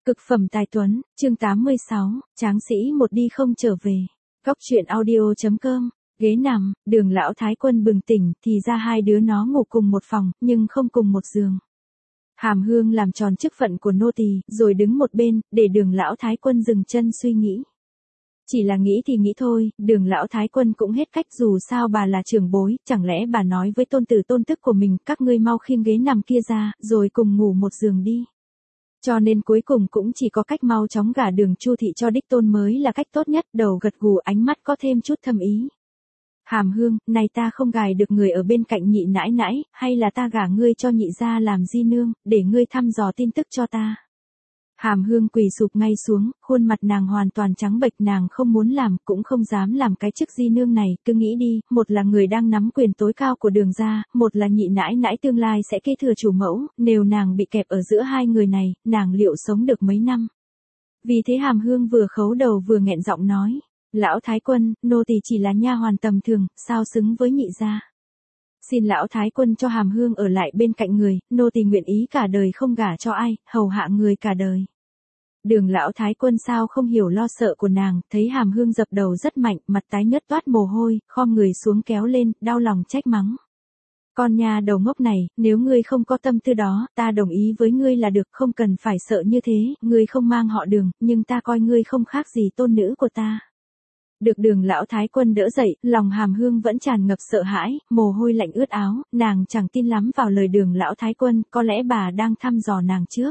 Cực phẩm tài tuấn, chương 86, tráng sĩ một đi không trở về. Góc truyện audio.com, ghế nằm, Đường lão thái quân bừng tỉnh, thì ra hai đứa nó ngủ cùng một phòng, nhưng không cùng một giường. Hàm Hương làm tròn chức phận của nô tỳ, rồi đứng một bên, để Đường lão thái quân dừng chân suy nghĩ. Chỉ là nghĩ thì nghĩ thôi, Đường lão thái quân cũng hết cách, dù sao bà là trưởng bối, chẳng lẽ bà nói với tôn tử tôn tức của mình, các ngươi mau khiêng ghế nằm kia ra, rồi cùng ngủ một giường đi. Cho nên cuối cùng cũng chỉ có cách mau chóng gả Đường Chu thị cho đích tôn mới là cách tốt nhất, đầu gật gù, ánh mắt có thêm chút thâm ý. Hàm Hương, này ta không gài được người ở bên cạnh nhị nãi nãi, hay là ta gả ngươi cho nhị gia làm di nương, để ngươi thăm dò tin tức cho ta. Hàm Hương quỳ sụp ngay xuống, khuôn mặt nàng hoàn toàn trắng bệch, nàng không muốn làm, cũng không dám làm cái chức di nương này, cứ nghĩ đi, một là người đang nắm quyền tối cao của Đường gia, một là nhị nãi nãi tương lai sẽ kế thừa chủ mẫu, nếu nàng bị kẹp ở giữa hai người này, nàng liệu sống được mấy năm. Vì thế Hàm Hương vừa khấu đầu vừa nghẹn giọng nói, lão thái quân, nô tỳ chỉ là nha hoàn tầm thường, sao xứng với nhị gia. Xin lão thái quân cho Hàm Hương ở lại bên cạnh người, nô tỳ nguyện ý cả đời không gả cho ai, hầu hạ người cả đời. Đường lão thái quân sao không hiểu lo sợ của nàng, thấy Hàm Hương dập đầu rất mạnh, mặt tái nhợt toát mồ hôi, khom người xuống kéo lên, đau lòng trách mắng. Con nha đầu ngốc này, nếu ngươi không có tâm tư đó, ta đồng ý với ngươi là được, không cần phải sợ như thế, ngươi không mang họ Đường, nhưng ta coi ngươi không khác gì tôn nữ của ta. Được Đường lão thái quân đỡ dậy, lòng Hàm Hương vẫn tràn ngập sợ hãi, mồ hôi lạnh ướt áo, nàng chẳng tin lắm vào lời Đường lão thái quân, có lẽ bà đang thăm dò nàng trước.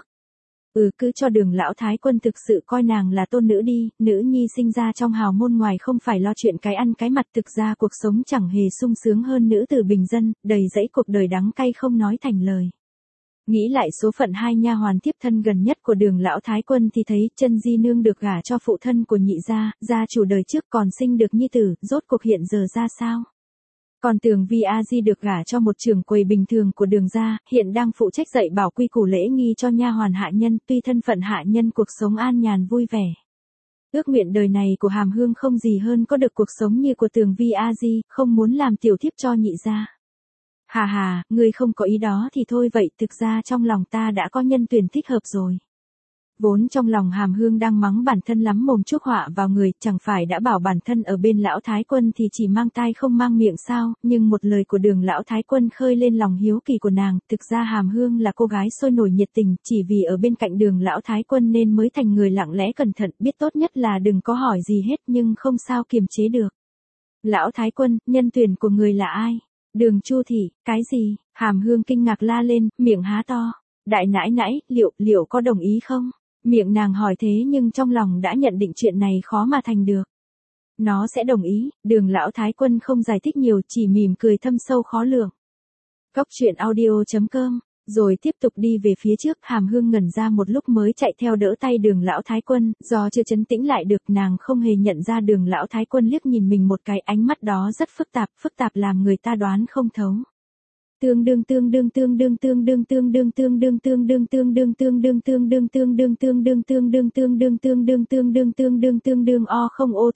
Cứ cho Đường lão thái quân thực sự coi nàng là tôn nữ đi, nữ nhi sinh ra trong hào môn ngoài không phải lo chuyện cái ăn cái mặt, thực ra cuộc sống chẳng hề sung sướng hơn nữ tử bình dân, đầy dẫy cuộc đời đắng cay không nói thành lời. Nghĩ lại số phận hai nha hoàn tiếp thân gần nhất của Đường lão thái quân thì thấy Chân Di nương được gả cho phụ thân của nhị gia chủ đời trước còn sinh được nhi tử, rốt cuộc hiện giờ ra sao? Còn Tường Vi A Di được gả cho một trưởng quầy bình thường của Đường gia, hiện đang phụ trách dạy bảo quy củ lễ nghi cho nha hoàn hạ nhân, tuy thân phận hạ nhân cuộc sống an nhàn vui vẻ. Ước nguyện đời này của Hàm Hương không gì hơn có được cuộc sống như của Tường Vi A Di, không muốn làm tiểu thiếp cho nhị gia. Hà, ngươi không có ý đó thì thôi vậy, thực ra trong lòng ta đã có nhân tuyển thích hợp rồi. Vốn trong lòng Hàm Hương đang mắng bản thân lắm mồm chuốc họa vào người, chẳng phải đã bảo bản thân ở bên lão thái quân thì chỉ mang tai không mang miệng sao, nhưng một lời của Đường lão thái quân khơi lên lòng hiếu kỳ của nàng, thực ra Hàm Hương là cô gái sôi nổi nhiệt tình, chỉ vì ở bên cạnh Đường lão thái quân nên mới thành người lặng lẽ cẩn thận, biết tốt nhất là đừng có hỏi gì hết nhưng không sao kiềm chế được. Lão thái quân, nhân tuyển của người là ai? Đường Chu thị, cái gì? Hàm Hương kinh ngạc la lên, miệng há to. Đại nãi nãi, liệu có đồng ý không? Miệng nàng hỏi thế nhưng trong lòng đã nhận định chuyện này khó mà thành được. Nó sẽ đồng ý, Đường lão thái quân không giải thích nhiều, chỉ mỉm cười thâm sâu khó lường. Góc truyện audio.com, rồi tiếp tục đi về phía trước, Hàm Hương ngẩn ra một lúc mới chạy theo đỡ tay Đường lão thái quân, do chưa trấn tĩnh lại được, nàng không hề nhận ra Đường lão thái quân liếc nhìn mình một cái, ánh mắt đó rất phức tạp làm người ta đoán không thấu. Tương đương o không ô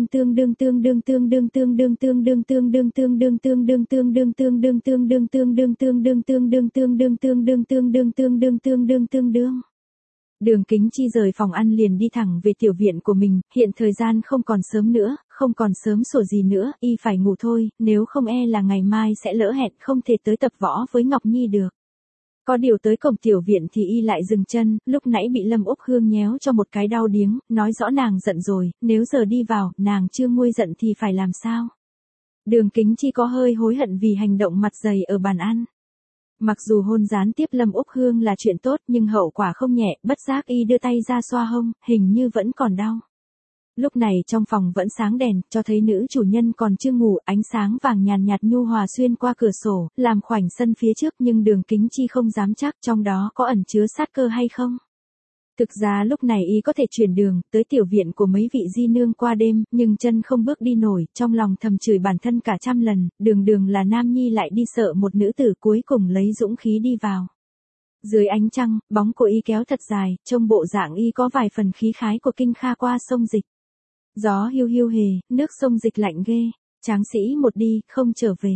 Đường Kính Chi rời phòng ăn liền đi thẳng về tiểu viện của mình, hiện thời gian không còn sớm nữa, không còn sớm sủa gì nữa, y phải ngủ thôi, nếu không e là ngày mai sẽ lỡ hẹn không thể tới tập võ với Ngọc Nhi được. Có điều tới cổng tiểu viện thì y lại dừng chân, lúc nãy bị Lâm Úc Hương nhéo cho một cái đau điếng, nói rõ nàng giận rồi, nếu giờ đi vào, nàng chưa nguôi giận thì phải làm sao? Đường Kính Chi có hơi hối hận vì hành động mặt dày ở bàn ăn. Mặc dù hôn gián tiếp Lâm Úc Hương là chuyện tốt nhưng hậu quả không nhẹ, bất giác y đưa tay ra xoa hông, hình như vẫn còn đau. Lúc này trong phòng vẫn sáng đèn, cho thấy nữ chủ nhân còn chưa ngủ, ánh sáng vàng nhàn nhạt nhu hòa xuyên qua cửa sổ, làm khoảnh sân phía trước nhưng Đường Kính Chi không dám chắc trong đó có ẩn chứa sát cơ hay không. Thực ra lúc này y có thể chuyển đường, tới tiểu viện của mấy vị di nương qua đêm, nhưng chân không bước đi nổi, trong lòng thầm chửi bản thân cả trăm lần, đường là nam nhi lại đi sợ một nữ tử, cuối cùng lấy dũng khí đi vào. Dưới ánh trăng, bóng của y kéo thật dài, trông bộ dạng y có vài phần khí khái của kinh kha qua sông Dịch. Gió hiu hiu hề, nước sông Dịch lạnh ghê, tráng sĩ một đi, không trở về.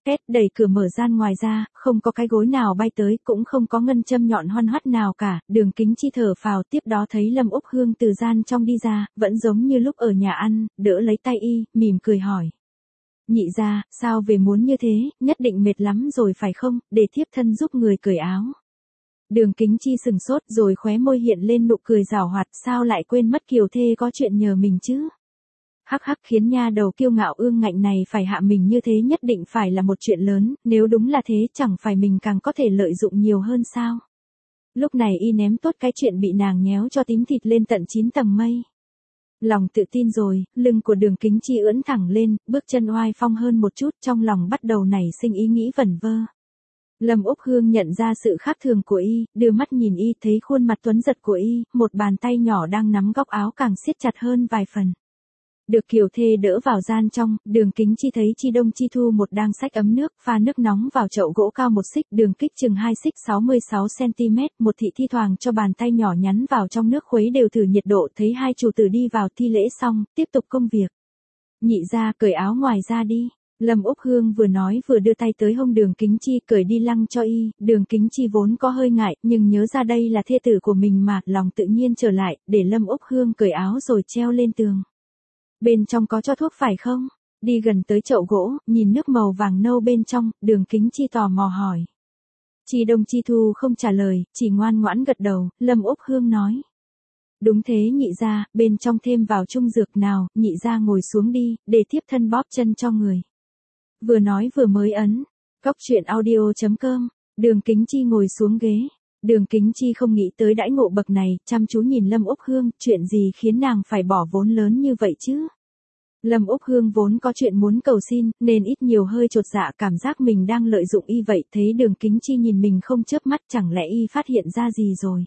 Két đẩy cửa mở gian ngoài ra, không có cái gối nào bay tới, cũng không có ngân châm nhọn hoăn hoắt nào cả, Đường Kính Chi thở phào, tiếp đó thấy Lâm Úc Hương từ gian trong đi ra, vẫn giống như lúc ở nhà ăn, đỡ lấy tay y, mỉm cười hỏi. Nhị gia, sao về muốn như thế, nhất định mệt lắm rồi phải không, để thiếp thân giúp người cởi áo. Đường Kính Chi sừng sốt rồi khóe môi hiện lên nụ cười giảo hoạt, sao lại quên mất kiều thê có chuyện nhờ mình chứ. Hắc hắc, khiến nha đầu kiêu ngạo ương ngạnh này phải hạ mình như thế nhất định phải là một chuyện lớn, nếu đúng là thế chẳng phải mình càng có thể lợi dụng nhiều hơn sao. Lúc này y ném tốt cái chuyện bị nàng nhéo cho tím thịt lên tận 9 tầng mây. Lòng tự tin rồi, lưng của Đường Kính Chi ưỡn thẳng lên, bước chân oai phong hơn một chút, trong lòng bắt đầu nảy sinh ý nghĩ vẩn vơ. Lâm Úc Hương nhận ra sự khác thường của y, đưa mắt nhìn y, thấy khuôn mặt tuấn giật của y, một bàn tay nhỏ đang nắm góc áo càng siết chặt hơn vài phần. Được kiều thê đỡ vào gian trong, Đường Kính Chi thấy Chi Đông Chi Thu một đang xách ấm nước, pha nước nóng vào chậu gỗ cao 1 xích, đường kích chừng 2 xích 66 cm, một thị thi thoảng cho bàn tay nhỏ nhắn vào trong nước khuấy đều thử nhiệt độ, thấy hai chủ tử đi vào thi lễ xong, tiếp tục công việc. Nhị gia, cởi áo ngoài ra đi. Lâm Úc Hương vừa nói vừa đưa tay tới hông Đường Kính Chi cởi đi lăng cho y, Đường Kính Chi vốn có hơi ngại, nhưng nhớ ra đây là thê tử của mình mà, lòng tự nhiên trở lại, để Lâm Úc Hương cởi áo rồi treo lên tường. Bên trong có cho thuốc phải không? Đi gần tới chậu gỗ, nhìn nước màu vàng nâu bên trong, Đường Kính Chi tò mò hỏi. Chi Đông Chi Thu không trả lời, chỉ ngoan ngoãn gật đầu, Lâm Úc Hương nói. Đúng thế nhị gia, bên trong thêm vào trung dược nào, nhị gia ngồi xuống đi, để thiếp thân bóp chân cho người. Vừa nói vừa mới ấn. Cóc truyện audio.com, Đường Kính Chi ngồi xuống ghế. Đường Kính Chi không nghĩ tới đãi ngộ bậc này, chăm chú nhìn Lâm Úc Hương, chuyện gì khiến nàng phải bỏ vốn lớn như vậy chứ? Lâm Úc Hương vốn có chuyện muốn cầu xin, nên ít nhiều hơi chột dạ, cảm giác mình đang lợi dụng y vậy, thấy Đường Kính Chi nhìn mình không chớp mắt, chẳng lẽ y phát hiện ra gì rồi?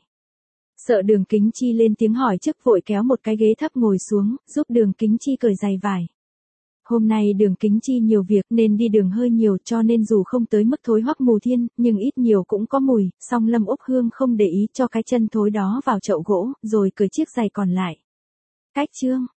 Sợ Đường Kính Chi lên tiếng hỏi trước, vội kéo một cái ghế thấp ngồi xuống, giúp Đường Kính Chi cởi giày vải. Hôm nay Đường Kính Chi nhiều việc nên đi đường hơi nhiều, cho nên dù không tới mức thối hoắc mù thiên, nhưng ít nhiều cũng có mùi, song Lâm Úc Hương không để ý, cho cái chân thối đó vào chậu gỗ, rồi cởi chiếc giày còn lại. Cách chương